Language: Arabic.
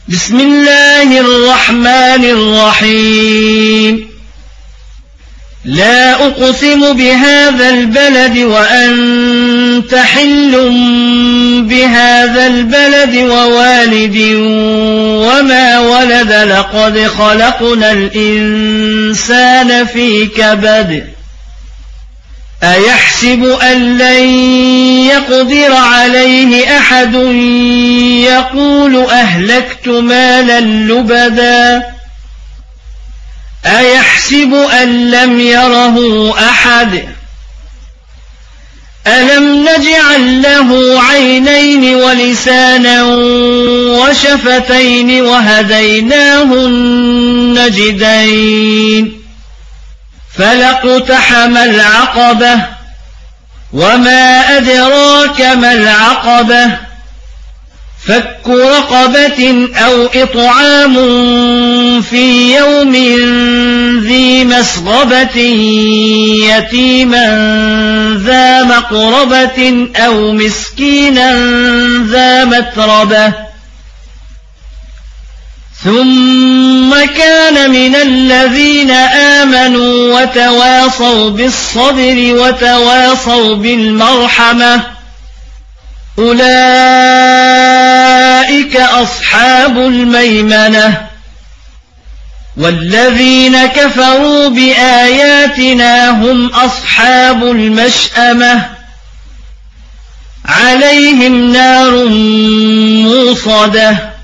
بسم الله الرحمن الرحيم. لا أقسم بهذا البلد وأنت حل بهذا البلد ووالد وما ولد لقد خلقنا الإنسان في كبد أيحسب أن لن يقدر عليه أحد يقول أهلكت مالا لبدا أيحسب أن لم يره أحد ألم نجعل له عينين ولسانا وشفتين وهديناه النجدين فلاقتحم العقبة وما أدراك ما العقبة فك رقبة أو إطعام في يوم ذي مسغبة يتيما ذا مقربة أو مسكينا ذا متربة ثم كان من الذين آمنوا وتواصوا بالصبر وتواصوا بالمرحمة أولئك أصحاب الميمنة والذين كفروا بآياتنا هم أصحاب المشأمة عليهم نار موصدة